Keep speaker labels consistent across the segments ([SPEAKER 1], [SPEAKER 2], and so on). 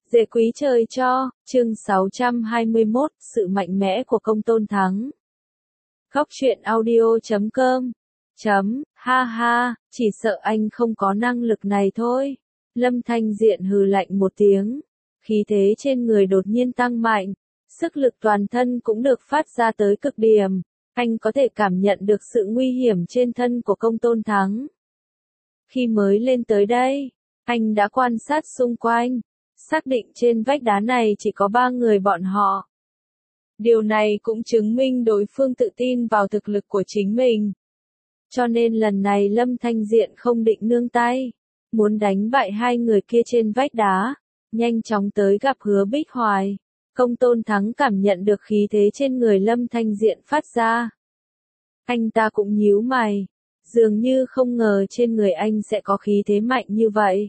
[SPEAKER 1] Dễ quý trời cho, chương 621, sự mạnh mẽ của Công Tôn Thắng. Góc truyện audio.com. Ha ha, chỉ sợ anh không có năng lực này thôi. Lâm Thanh Diện hừ lạnh một tiếng. Khí thế trên người đột nhiên tăng mạnh. Sức lực toàn thân cũng được phát ra tới cực điểm. Anh có thể cảm nhận được sự nguy hiểm trên thân của Công Tôn Thắng. Khi mới lên tới đây, anh đã quan sát xung quanh. Xác định trên vách đá này chỉ có 3 người bọn họ. Điều này cũng chứng minh đối phương tự tin vào thực lực của chính mình. Cho nên lần này Lâm Thanh Diện không định nương tay, muốn đánh bại 2 người kia trên vách đá, nhanh chóng tới gặp Hứa Bích Hoài. Công Tôn Thắng cảm nhận được khí thế trên người Lâm Thanh Diện phát ra. Anh ta cũng nhíu mày, dường như không ngờ trên người anh sẽ có khí thế mạnh như vậy.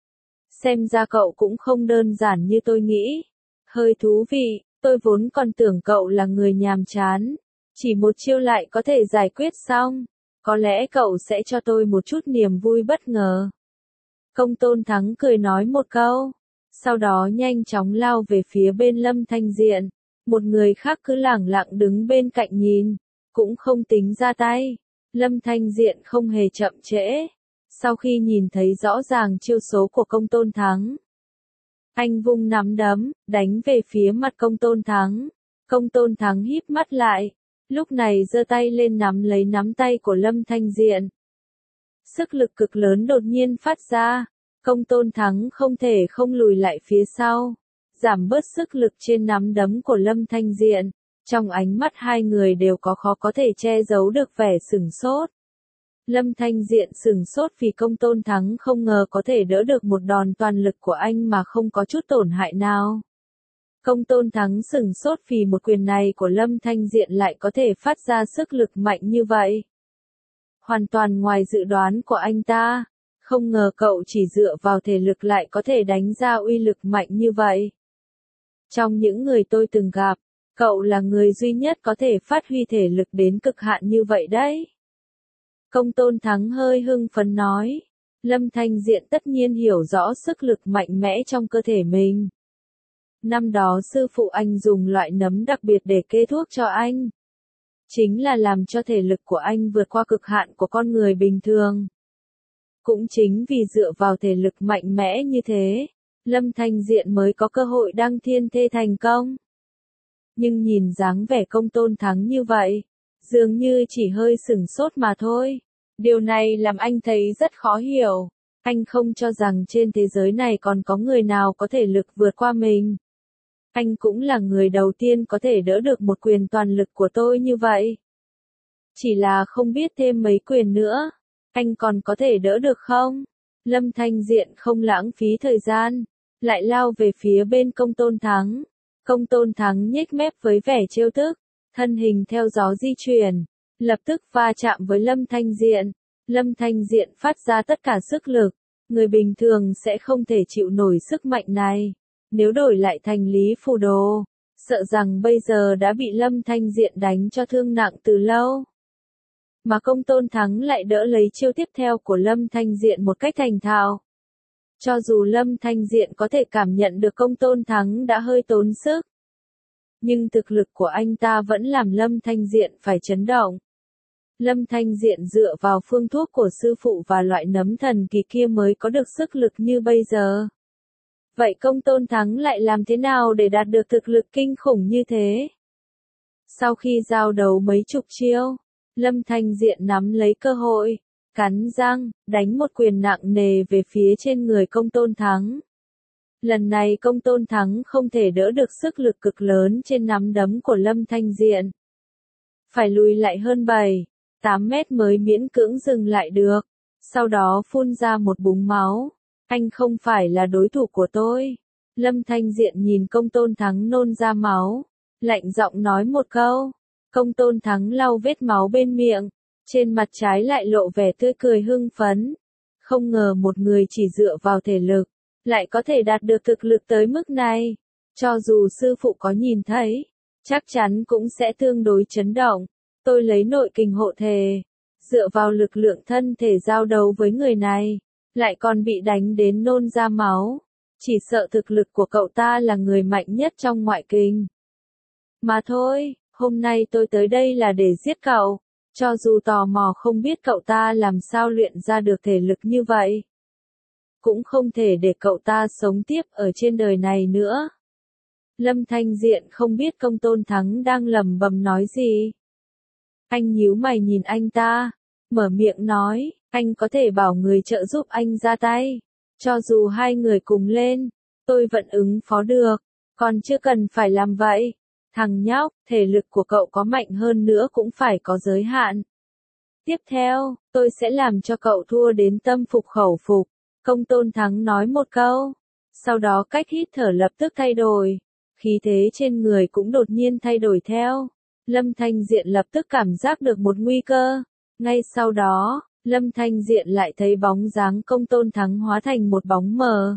[SPEAKER 1] Xem ra cậu cũng không đơn giản như tôi nghĩ. Hơi thú vị, tôi vốn còn tưởng cậu là người nhàm chán. Chỉ một chiêu lại có thể giải quyết xong. Có lẽ cậu sẽ cho tôi một chút niềm vui bất ngờ. Công Tôn Thắng cười nói một câu. Sau đó nhanh chóng lao về phía bên Lâm Thanh Diện. Một người khác cứ lẳng lặng đứng bên cạnh nhìn. Cũng không tính ra tay. Lâm Thanh Diện không hề chậm trễ. Sau khi nhìn thấy rõ ràng chiêu số của Công Tôn Thắng, anh vung nắm đấm, đánh về phía mặt Công Tôn Thắng. Công Tôn Thắng híp mắt lại, lúc này giơ tay lên nắm lấy nắm tay của Lâm Thanh Diện. Sức lực cực lớn đột nhiên phát ra, Công Tôn Thắng không thể không lùi lại phía sau, giảm bớt sức lực trên nắm đấm của Lâm Thanh Diện. Trong ánh mắt hai người đều khó có thể che giấu được vẻ sửng sốt. Lâm Thanh Diện sửng sốt vì Công Tôn Thắng không ngờ có thể đỡ được một đòn toàn lực của anh mà không có chút tổn hại nào. Công Tôn Thắng sửng sốt vì một quyền này của Lâm Thanh Diện lại có thể phát ra sức lực mạnh như vậy. Hoàn toàn ngoài dự đoán của anh ta, không ngờ cậu chỉ dựa vào thể lực lại có thể đánh ra uy lực mạnh như vậy. Trong những người tôi từng gặp, cậu là người duy nhất có thể phát huy thể lực đến cực hạn như vậy đấy. Công Tôn Thắng hơi hưng phấn nói. Lâm Thanh Diện tất nhiên hiểu rõ sức lực mạnh mẽ trong cơ thể mình. Năm đó sư phụ anh dùng loại nấm đặc biệt để kê thuốc cho anh. Chính là làm cho thể lực của anh vượt qua cực hạn của con người bình thường. Cũng chính vì dựa vào thể lực mạnh mẽ như thế, Lâm Thanh Diện mới có cơ hội đăng thiên thê thành công. Nhưng nhìn dáng vẻ Công Tôn Thắng như vậy, dường như chỉ hơi sửng sốt mà thôi. Điều này làm anh thấy rất khó hiểu. Anh không cho rằng trên thế giới này còn có người nào có thể lực vượt qua mình. Anh cũng là người đầu tiên có thể đỡ được một quyền toàn lực của tôi như vậy. Chỉ là không biết thêm mấy quyền nữa, anh còn có thể đỡ được không? Lâm Thanh Diện không lãng phí thời gian, lại lao về phía bên Công Tôn Thắng. Công Tôn Thắng nhếch mép với vẻ trêu tức, thân hình theo gió di chuyển, lập tức va chạm với Lâm Thanh Diện. Lâm Thanh Diện phát ra tất cả sức lực, người bình thường sẽ không thể chịu nổi sức mạnh này. Nếu đổi lại thành Lý Phù Đồ, sợ rằng bây giờ đã bị Lâm Thanh Diện đánh cho thương nặng từ lâu. Mà Công Tôn Thắng lại đỡ lấy chiêu tiếp theo của Lâm Thanh Diện một cách thành thạo. Cho dù Lâm Thanh Diện có thể cảm nhận được Công Tôn Thắng đã hơi tốn sức, nhưng thực lực của anh ta vẫn làm Lâm Thanh Diện phải chấn động. Lâm Thanh Diện dựa vào phương thuốc của sư phụ và loại nấm thần kỳ kia mới có được sức lực như bây giờ. Vậy Công Tôn Thắng lại làm thế nào để đạt được thực lực kinh khủng như thế? Sau khi giao đấu mấy chục chiêu, Lâm Thanh Diện nắm lấy cơ hội, cắn răng, đánh một quyền nặng nề về phía trên người Công Tôn Thắng. Lần này Công Tôn Thắng không thể đỡ được sức lực cực lớn trên nắm đấm của Lâm Thanh Diện. Phải lùi lại hơn 7-8 mét mới miễn cưỡng dừng lại được. Sau đó phun ra một búng máu. Anh không phải là đối thủ của tôi. Lâm Thanh Diện nhìn Công Tôn Thắng nôn ra máu, lạnh giọng nói một câu. Công Tôn Thắng lau vết máu bên miệng, trên mặt trái lại lộ vẻ tươi cười hưng phấn. Không ngờ một người chỉ dựa vào thể lực, lại có thể đạt được thực lực tới mức này. Cho dù sư phụ có nhìn thấy, chắc chắn cũng sẽ tương đối chấn động. Tôi lấy nội kình hộ thể, dựa vào lực lượng thân thể giao đấu với người này, lại còn bị đánh đến nôn ra máu. Chỉ sợ thực lực của cậu ta là người mạnh nhất trong ngoại kinh. Mà thôi, hôm nay tôi tới đây là để giết cậu, cho dù tò mò không biết cậu ta làm sao luyện ra được thể lực như vậy. Cũng không thể để cậu ta sống tiếp ở trên đời này nữa. Lâm Thanh Diện không biết Công Tôn Thắng đang lẩm bẩm nói gì. Anh nhíu mày nhìn anh ta, mở miệng nói, anh có thể bảo người trợ giúp anh ra tay. Cho dù hai người cùng lên, tôi vẫn ứng phó được, còn chưa cần phải làm vậy. Thằng nhóc, thể lực của cậu có mạnh hơn nữa cũng phải có giới hạn. Tiếp theo, tôi sẽ làm cho cậu thua đến tâm phục khẩu phục. Công Tôn Thắng nói một câu, sau đó cách hít thở lập tức thay đổi, khí thế trên người cũng đột nhiên thay đổi theo. Lâm Thanh Diện lập tức cảm giác được một nguy cơ. Ngay sau đó, Lâm Thanh Diện lại thấy bóng dáng Công Tôn Thắng hóa thành một bóng mờ.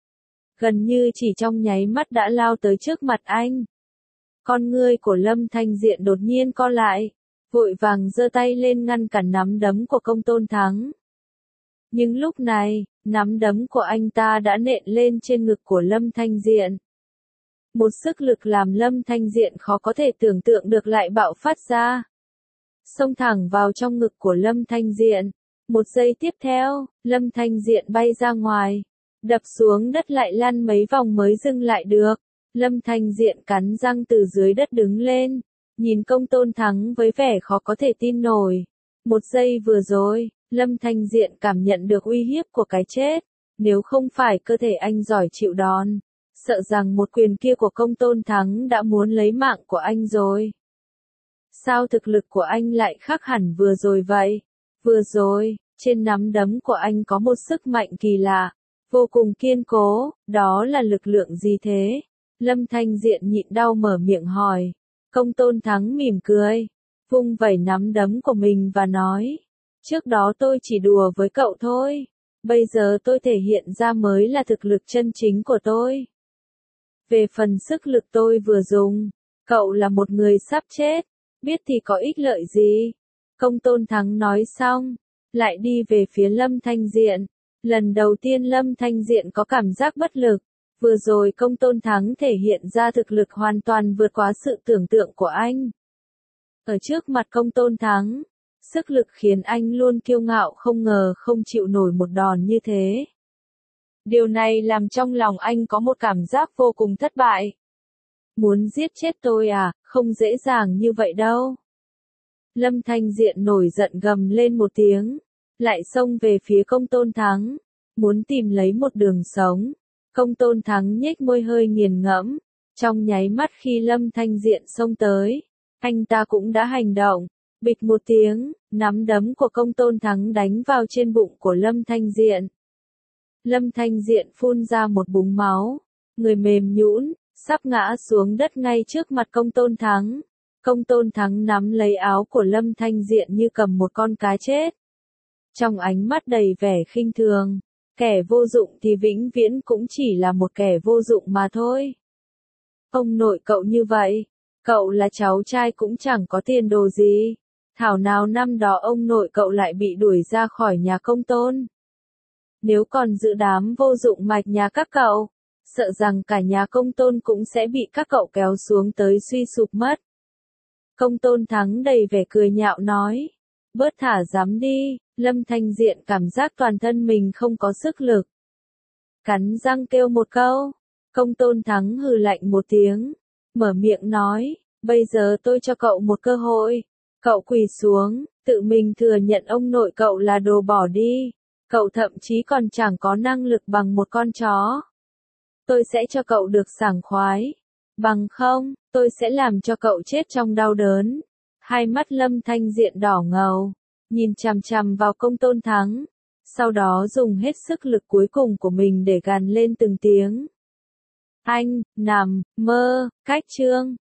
[SPEAKER 1] Gần như chỉ trong nháy mắt đã lao tới trước mặt anh. Con ngươi của Lâm Thanh Diện đột nhiên co lại, vội vàng giơ tay lên ngăn cản nắm đấm của Công Tôn Thắng. Nhưng lúc này, nắm đấm của anh ta đã nện lên trên ngực của Lâm Thanh Diện. Một sức lực làm Lâm Thanh Diện khó có thể tưởng tượng được lại bạo phát ra. Xông thẳng vào trong ngực của Lâm Thanh Diện. Một giây tiếp theo, Lâm Thanh Diện bay ra ngoài, đập xuống đất lại lăn mấy vòng mới dừng lại được. Lâm Thanh Diện cắn răng từ dưới đất đứng lên, nhìn Công Tôn Thắng với vẻ khó có thể tin nổi. Một giây vừa rồi, Lâm Thanh Diện cảm nhận được uy hiếp của cái chết. Nếu không phải cơ thể anh giỏi chịu đòn, sợ rằng một quyền kia của Công Tôn Thắng đã muốn lấy mạng của anh rồi. Sao thực lực của anh lại khác hẳn vừa rồi vậy? Vừa rồi, trên nắm đấm của anh có một sức mạnh kỳ lạ, vô cùng kiên cố, đó là lực lượng gì thế? Lâm Thanh Diện nhịn đau mở miệng hỏi. Công Tôn Thắng mỉm cười, vung vẩy nắm đấm của mình và nói, trước đó tôi chỉ đùa với cậu thôi, bây giờ tôi thể hiện ra mới là thực lực chân chính của tôi. Về phần sức lực tôi vừa dùng, cậu là một người sắp chết, biết thì có ích lợi gì? Công Tôn Thắng nói xong, lại đi về phía Lâm Thanh Diện. Lần đầu tiên Lâm Thanh Diện có cảm giác bất lực. Vừa rồi Công Tôn Thắng thể hiện ra thực lực hoàn toàn vượt quá sự tưởng tượng của anh. Ở trước mặt Công Tôn Thắng, sức lực khiến anh luôn kiêu ngạo không ngờ không chịu nổi một đòn như thế. Điều này làm trong lòng anh có một cảm giác vô cùng thất bại. Muốn giết chết tôi à, không dễ dàng như vậy đâu. Lâm Thanh Diện nổi giận gầm lên một tiếng, lại xông về phía Công Tôn Thắng, muốn tìm lấy một đường sống. Công Tôn Thắng nhếch môi hơi nghiền ngẫm, trong nháy mắt khi Lâm Thanh Diện xông tới, anh ta cũng đã hành động. Bịch một tiếng, nắm đấm của Công Tôn Thắng đánh vào trên bụng của Lâm Thanh Diện. Lâm Thanh Diện phun ra một búng máu, người mềm nhũn, sắp ngã xuống đất ngay trước mặt Công Tôn Thắng. Công Tôn Thắng nắm lấy áo của Lâm Thanh Diện như cầm một con cá chết. Trong ánh mắt đầy vẻ khinh thường, kẻ vô dụng thì vĩnh viễn cũng chỉ là một kẻ vô dụng mà thôi. Ông nội cậu như vậy, cậu là cháu trai cũng chẳng có tiền đồ gì. Thảo nào năm đó ông nội cậu lại bị đuổi ra khỏi nhà Công Tôn. Nếu còn giữ đám vô dụng mạch nhà các cậu, sợ rằng cả nhà Công Tôn cũng sẽ bị các cậu kéo xuống tới suy sụp mất. Công Tôn Thắng đầy vẻ cười nhạo nói, bớt thả dám đi. Lâm Thanh Diện cảm giác toàn thân mình không có sức lực. Cắn răng kêu một câu, Công Tôn Thắng hừ lạnh một tiếng, mở miệng nói, bây giờ tôi cho cậu một cơ hội. Cậu quỳ xuống, tự mình thừa nhận ông nội cậu là đồ bỏ đi. Cậu thậm chí còn chẳng có năng lực bằng một con chó. Tôi sẽ cho cậu được sảng khoái. Bằng không, tôi sẽ làm cho cậu chết trong đau đớn. Hai mắt Lâm Thanh Diện đỏ ngầu, nhìn chằm chằm vào Công Tôn Thắng. Sau đó dùng hết sức lực cuối cùng của mình để gằn lên từng tiếng. Anh, nằm, mơ, cách chương.